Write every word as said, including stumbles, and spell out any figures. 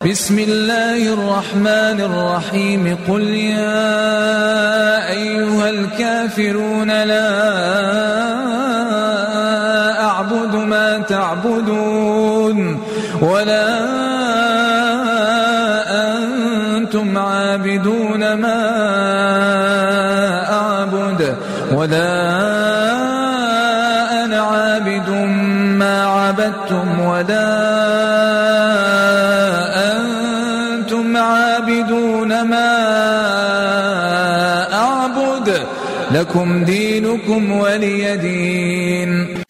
بسم الله الرحمن الرحيم قل يا أيها الكافرون لا أعبد ما تعبدون ولا أنتم عابدون ما أعبد ولا أنا عابد ما عبدتم ولا أنتم عابدون ما أعبد لكم دينكم ولي دين.